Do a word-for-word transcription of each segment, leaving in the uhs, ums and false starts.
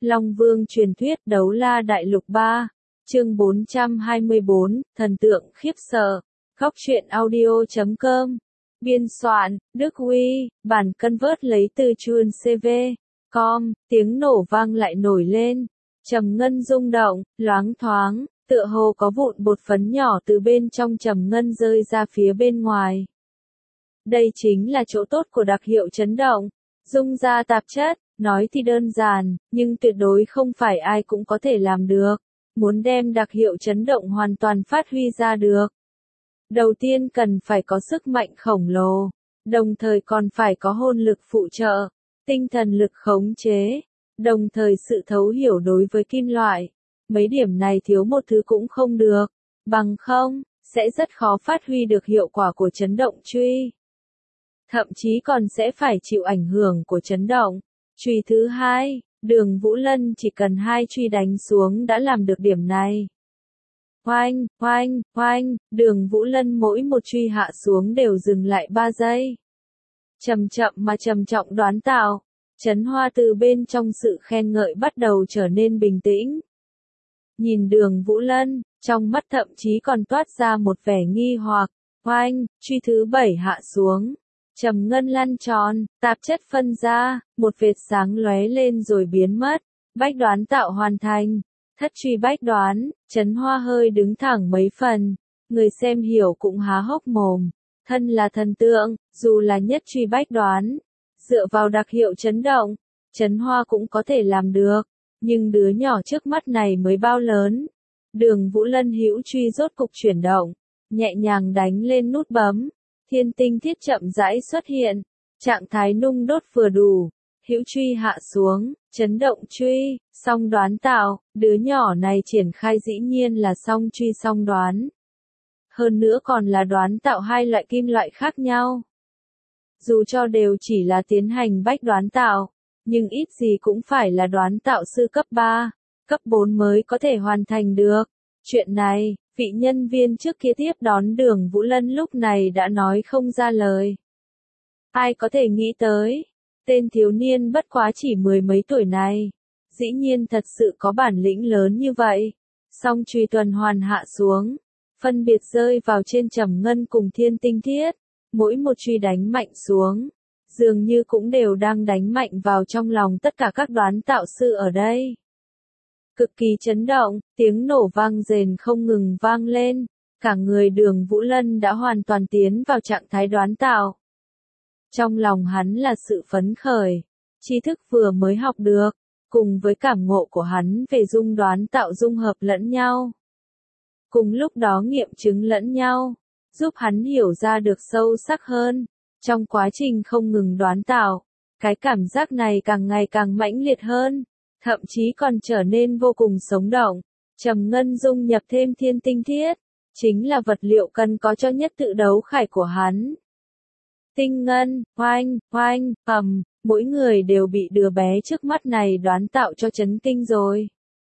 Long Vương truyền thuyết Đấu La Đại Lục ba, chương bốn trăm hai mươi bốn, thần tượng khiếp sợ. Góc truyện audio chấm com. Biên soạn, Đức Huy, bản convert lấy từ chuan xê vê chấm com, tiếng nổ vang lại nổi lên. Trầm ngân rung động, loáng thoáng, tựa hồ có vụn bột phấn nhỏ từ bên trong trầm ngân rơi ra phía bên ngoài. Đây chính là chỗ tốt của đặc hiệu chấn động, rung ra tạp chất. Nói thì đơn giản, nhưng tuyệt đối không phải ai cũng có thể làm được. Muốn đem đặc hiệu chấn động hoàn toàn phát huy ra được. Đầu tiên cần phải có sức mạnh khổng lồ, đồng thời còn phải có hồn lực phụ trợ, tinh thần lực khống chế, đồng thời sự thấu hiểu đối với kim loại. Mấy điểm này thiếu một thứ cũng không được, bằng không, sẽ rất khó phát huy được hiệu quả của chấn động truy. Thậm chí còn sẽ phải chịu ảnh hưởng của chấn động. Truy thứ hai, Đường Vũ Lân chỉ cần hai truy đánh xuống đã làm được điểm này. Oanh, oanh, oanh, Đường Vũ Lân mỗi một truy hạ xuống đều dừng lại ba giây. Chậm chậm mà trầm trọng đoán tạo, Trấn Hoa từ bên trong sự khen ngợi bắt đầu trở nên bình tĩnh. Nhìn Đường Vũ Lân, trong mắt thậm chí còn toát ra một vẻ nghi hoặc. Oanh, truy thứ bảy hạ xuống. Trầm ngân lăn tròn, tạp chất phân ra, một vệt sáng lóe lên rồi biến mất. Bách đoán tạo hoàn thành. Thất truy bách đoán, Trấn Hoa hơi đứng thẳng mấy phần. Người xem hiểu cũng há hốc mồm. Thân là thần tượng, dù là nhất truy bách đoán, dựa vào đặc hiệu chấn động, Trấn Hoa cũng có thể làm được. Nhưng đứa nhỏ trước mắt này mới bao lớn. Đường Vũ Lân hữu truy rốt cục chuyển động, nhẹ nhàng đánh lên nút bấm. Thiên tinh thiết chậm rãi xuất hiện, trạng thái nung đốt vừa đủ, hữu truy hạ xuống, chấn động truy, song đoán tạo, đứa nhỏ này triển khai dĩ nhiên là song truy song đoán. Hơn nữa còn là đoán tạo hai loại kim loại khác nhau. Dù cho đều chỉ là tiến hành bách đoán tạo, nhưng ít gì cũng phải là đoán tạo sư cấp ba, cấp bốn mới có thể hoàn thành được. Chuyện này, vị nhân viên trước kia tiếp đón Đường Vũ Lân lúc này đã nói không ra lời. Ai có thể nghĩ tới, tên thiếu niên bất quá chỉ mười mấy tuổi này, dĩ nhiên thật sự có bản lĩnh lớn như vậy. Song truy tuần hoàn hạ xuống, phân biệt rơi vào trên trầm ngân cùng thiên tinh thiết, mỗi một truy đánh mạnh xuống, dường như cũng đều đang đánh mạnh vào trong lòng tất cả các đoán tạo sư ở đây. Cực kỳ chấn động, tiếng nổ vang rền không ngừng vang lên, cả người Đường Vũ Lân đã hoàn toàn tiến vào trạng thái đoán tạo. Trong lòng hắn là sự phấn khởi, tri thức vừa mới học được, cùng với cảm ngộ của hắn về dung đoán tạo dung hợp lẫn nhau. Cùng lúc đó nghiệm chứng lẫn nhau, giúp hắn hiểu ra được sâu sắc hơn, trong quá trình không ngừng đoán tạo, cái cảm giác này càng ngày càng mãnh liệt hơn. Thậm chí còn trở nên vô cùng sống động. Trầm ngân dung nhập thêm thiên tinh thiết, chính là vật liệu cần có cho nhất tự đấu khải của hắn. Tinh ngân, oanh, oanh, ầm, mỗi người đều bị đứa bé trước mắt này đoán tạo cho chấn kinh rồi.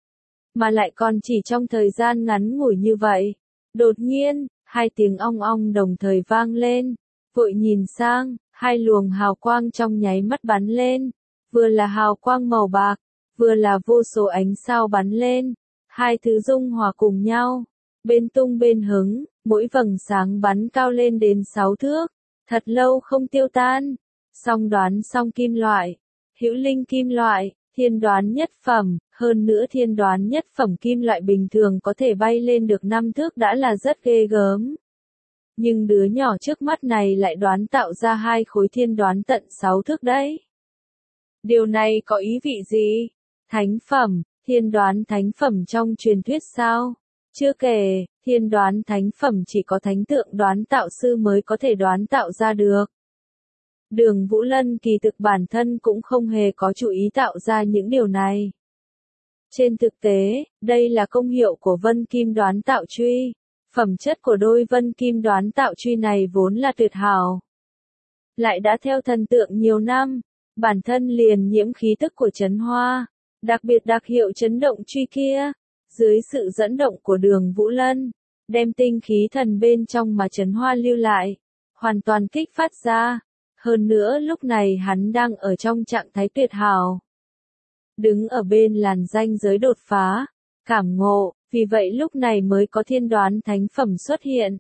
Mà lại còn chỉ trong thời gian ngắn ngủi như vậy. Đột nhiên, hai tiếng ong ong đồng thời vang lên. Vội nhìn sang, hai luồng hào quang trong nháy mắt bắn lên. Vừa là hào quang màu bạc, vừa là vô số ánh sao bắn lên, hai thứ dung hòa cùng nhau, bên tung bên hứng, mỗi vầng sáng bắn cao lên đến sáu thước, thật lâu không tiêu tan. Song đoán song kim loại, hữu linh kim loại, thiên đoán nhất phẩm, hơn nữa thiên đoán nhất phẩm kim loại bình thường có thể bay lên được năm thước đã là rất ghê gớm. Nhưng đứa nhỏ trước mắt này lại đoán tạo ra hai khối thiên đoán tận sáu thước đấy. Điều này có ý vị gì? Thánh phẩm, thiên đoán thánh phẩm trong truyền thuyết sao? Chưa kể, thiên đoán thánh phẩm chỉ có thánh tượng đoán tạo sư mới có thể đoán tạo ra được. Đường Vũ Lân kỳ thực bản thân cũng không hề có chủ ý tạo ra những điều này. Trên thực tế, đây là công hiệu của vân kim đoán tạo truy. Phẩm chất của đôi vân kim đoán tạo truy này vốn là tuyệt hảo. Lại đã theo thần tượng nhiều năm, bản thân liền nhiễm khí tức của Trấn Hoa. Đặc biệt đặc hiệu chấn động truy kia, dưới sự dẫn động của Đường Vũ Lân, đem tinh khí thần bên trong mà Trấn Hoa lưu lại, hoàn toàn kích phát ra. Hơn nữa lúc này hắn đang ở trong trạng thái tuyệt hảo. đứng ở bên làn ranh giới đột phá, cảm ngộ, vì vậy lúc này mới có thiên đoán thánh phẩm xuất hiện.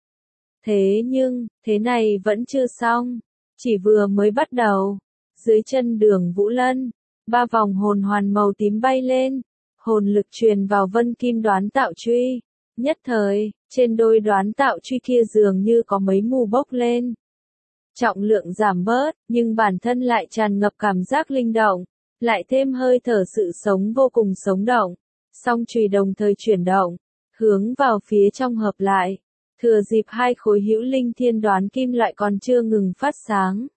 Thế nhưng, thế này vẫn chưa xong, chỉ vừa mới bắt đầu. Dưới chân Đường Vũ Lân, ba vòng hồn hoàn màu tím bay lên, hồn lực truyền vào vân kim đoán tạo truy. Nhất thời, trên đôi đoán tạo truy kia dường như có mấy mù bốc lên. Trọng lượng giảm bớt, nhưng bản thân lại tràn ngập cảm giác linh động, lại thêm hơi thở sự sống vô cùng sống động. Song chùy đồng thời chuyển động, hướng vào phía trong hợp lại. Thừa dịp hai khối hữu linh thiên đoán kim loại còn chưa ngừng phát sáng,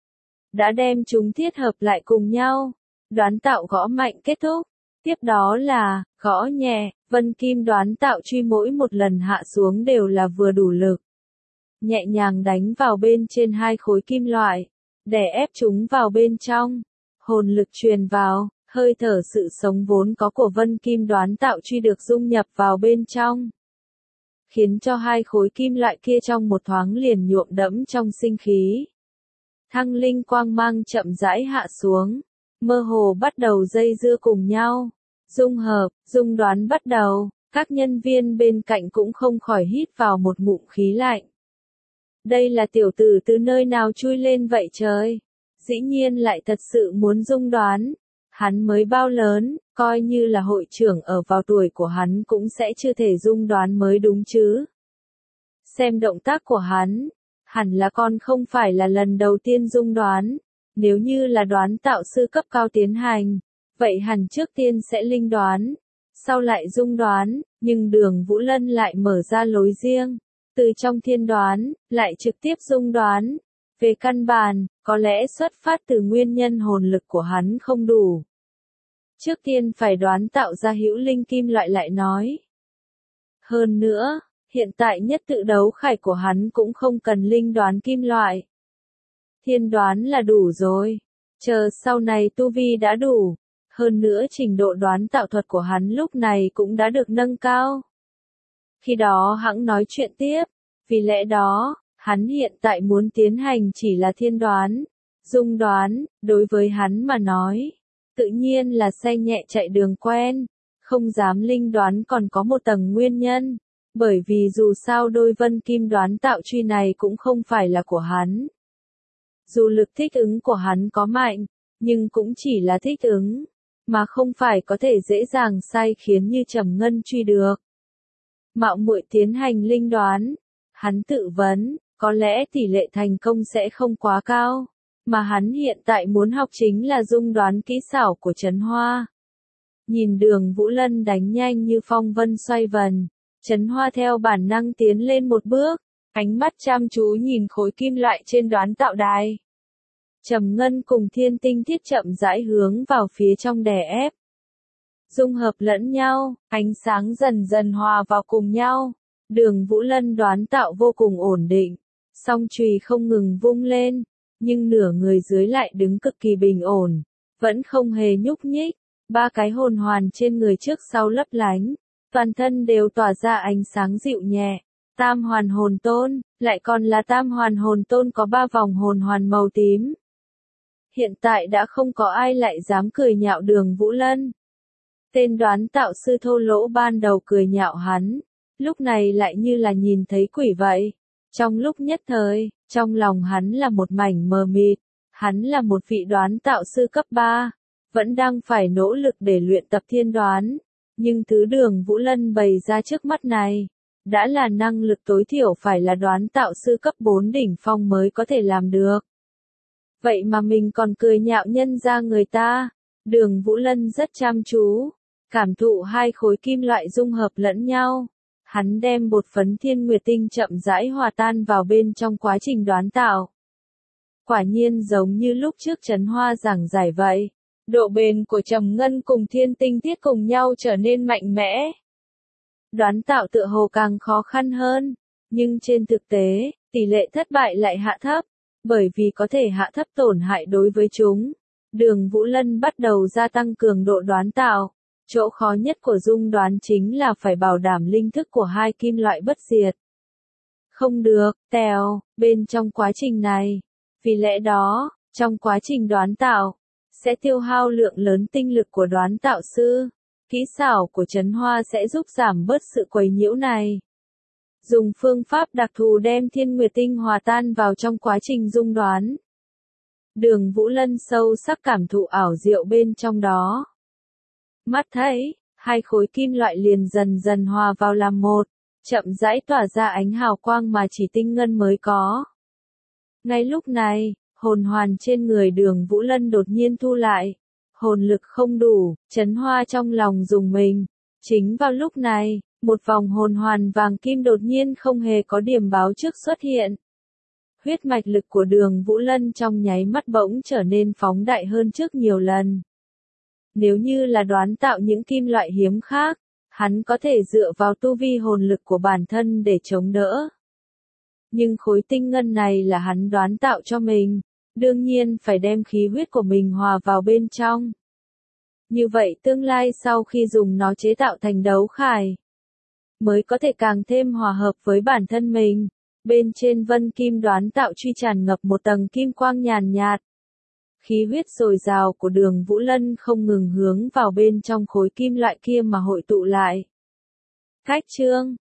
đã đem chúng thiết hợp lại cùng nhau. Đoán tạo gõ mạnh kết thúc. Tiếp đó là, gõ nhẹ, vân kim đoán tạo truy mỗi một lần hạ xuống đều là vừa đủ lực. Nhẹ nhàng đánh vào bên trên hai khối kim loại, đè ép chúng vào bên trong. Hồn lực truyền vào, hơi thở sự sống vốn có của vân kim đoán tạo truy được dung nhập vào bên trong, khiến cho hai khối kim loại kia trong một thoáng liền nhuộm đẫm trong sinh khí. Thăng linh quang mang chậm rãi hạ xuống, mơ hồ bắt đầu dây dưa cùng nhau, dung hợp, dung đoán bắt đầu, các nhân viên bên cạnh cũng không khỏi hít vào một ngụm khí lạnh. Đây là tiểu tử từ nơi nào chui lên vậy trời? Dĩ nhiên lại thật sự muốn dung đoán. Hắn mới bao lớn, coi như là hội trưởng ở vào tuổi của hắn cũng sẽ chưa thể dung đoán mới đúng chứ. Xem động tác của hắn, hẳn là con không phải là lần đầu tiên dung đoán. Nếu như là đoán tạo sư cấp cao tiến hành, vậy hẳn trước tiên sẽ linh đoán, sau lại dung đoán, nhưng Đường Vũ Lân lại mở ra lối riêng. Từ trong thiên đoán, lại trực tiếp dung đoán. Về căn bản, có lẽ xuất phát từ nguyên nhân hồn lực của hắn không đủ. Trước tiên phải đoán tạo ra hữu linh kim loại lại nói. Hơn nữa, hiện tại nhất tự đấu khải của hắn cũng không cần linh đoán kim loại. Thiên đoán là đủ rồi. Chờ sau này tu vi đã đủ. Hơn nữa trình độ đoán tạo thuật của hắn lúc này cũng đã được nâng cao. Khi đó hẵng nói chuyện tiếp. Vì lẽ đó, hắn hiện tại muốn tiến hành chỉ là thiên đoán. Dung đoán, đối với hắn mà nói, tự nhiên là xe nhẹ chạy đường quen. Không dám linh đoán còn có một tầng nguyên nhân. Bởi vì dù sao đôi vân kim đoán tạo truy này cũng không phải là của hắn. Dù lực thích ứng của hắn có mạnh, nhưng cũng chỉ là thích ứng, mà không phải có thể dễ dàng sai khiến như Trầm Ngân truy được. Mạo muội tiến hành linh đoán, hắn tự vấn, có lẽ tỷ lệ thành công sẽ không quá cao, mà hắn hiện tại muốn học chính là dung đoán kỹ xảo của Trấn Hoa. Nhìn Đường Vũ Lân đánh nhanh như phong vân xoay vần, Trấn Hoa theo bản năng tiến lên một bước, ánh mắt chăm chú nhìn khối kim loại trên đoán tạo đài. Trầm Ngân cùng Thiên Tinh Thiết chậm rãi hướng vào phía trong đè ép. Dung hợp lẫn nhau, ánh sáng dần dần hòa vào cùng nhau. Đường Vũ Lân đoán tạo vô cùng ổn định, song chùy không ngừng vung lên, nhưng nửa người dưới lại đứng cực kỳ bình ổn, vẫn không hề nhúc nhích. Ba cái hồn hoàn trên người trước sau lấp lánh, toàn thân đều tỏa ra ánh sáng dịu nhẹ. Tam hoàn hồn tôn, lại còn là tam hoàn hồn tôn có ba vòng hồn hoàn màu tím. Hiện tại đã không có ai lại dám cười nhạo Đường Vũ Lân. Tên đoán tạo sư thô lỗ ban đầu cười nhạo hắn, lúc này lại như là nhìn thấy quỷ vậy. Trong lúc nhất thời, trong lòng hắn là một mảnh mờ mịt, hắn là một vị đoán tạo sư cấp ba, vẫn đang phải nỗ lực để luyện tập thiên đoán, nhưng thứ Đường Vũ Lân bày ra trước mắt này, đã là năng lực tối thiểu phải là đoán tạo sư cấp bốn đỉnh phong mới có thể làm được. Vậy mà mình còn cười nhạo nhân ra người ta. Đường Vũ Lân rất chăm chú, cảm thụ hai khối kim loại dung hợp lẫn nhau. Hắn đem bột phấn thiên nguyệt tinh chậm rãi hòa tan vào bên trong quá trình đoán tạo. Quả nhiên giống như lúc trước Trấn Hoa giảng giải vậy. Độ bền của Trầm Ngân cùng Thiên Tinh Thiết cùng nhau trở nên mạnh mẽ. Đoán tạo tựa hồ càng khó khăn hơn, nhưng trên thực tế, tỷ lệ thất bại lại hạ thấp, bởi vì có thể hạ thấp tổn hại đối với chúng. Đường Vũ Lân bắt đầu gia tăng cường độ đoán tạo. Chỗ khó nhất của dung đoán chính là phải bảo đảm linh thức của hai kim loại bất diệt. Không được, tèo, bên trong quá trình này. Vì lẽ đó, trong quá trình đoán tạo, sẽ tiêu hao lượng lớn tinh lực của đoán tạo sư. Kỹ xảo của Trấn Hoa sẽ giúp giảm bớt sự quấy nhiễu này. Dùng phương pháp đặc thù đem thiên nguyệt tinh hòa tan vào trong quá trình dung đoán. Đường Vũ Lân sâu sắc cảm thụ ảo diệu bên trong đó. Mắt thấy, hai khối kim loại liền dần dần hòa vào làm một, chậm rãi tỏa ra ánh hào quang mà chỉ tinh ngân mới có. Ngay lúc này, hồn hoàn trên người Đường Vũ Lân đột nhiên thu lại. Hồn lực không đủ, Trấn Hoa trong lòng rùng mình. Chính vào lúc này, một vòng hồn hoàn vàng kim đột nhiên không hề có điểm báo trước xuất hiện. Huyết mạch lực của Đường Vũ Lân trong nháy mắt bỗng trở nên phóng đại hơn trước nhiều lần. Nếu như là đoán tạo những kim loại hiếm khác, hắn có thể dựa vào tu vi hồn lực của bản thân để chống đỡ. Nhưng khối tinh ngân này là hắn đoán tạo cho mình, đương nhiên phải đem khí huyết của mình hòa vào bên trong. Như vậy tương lai sau khi dùng nó chế tạo thành đấu khải, mới có thể càng thêm hòa hợp với bản thân mình. Bên trên vân kim đoán tạo truy tràn ngập một tầng kim quang nhàn nhạt. Khí huyết dồi dào của Đường Vũ Lân không ngừng hướng vào bên trong khối kim loại kia mà hội tụ lại. Cách chương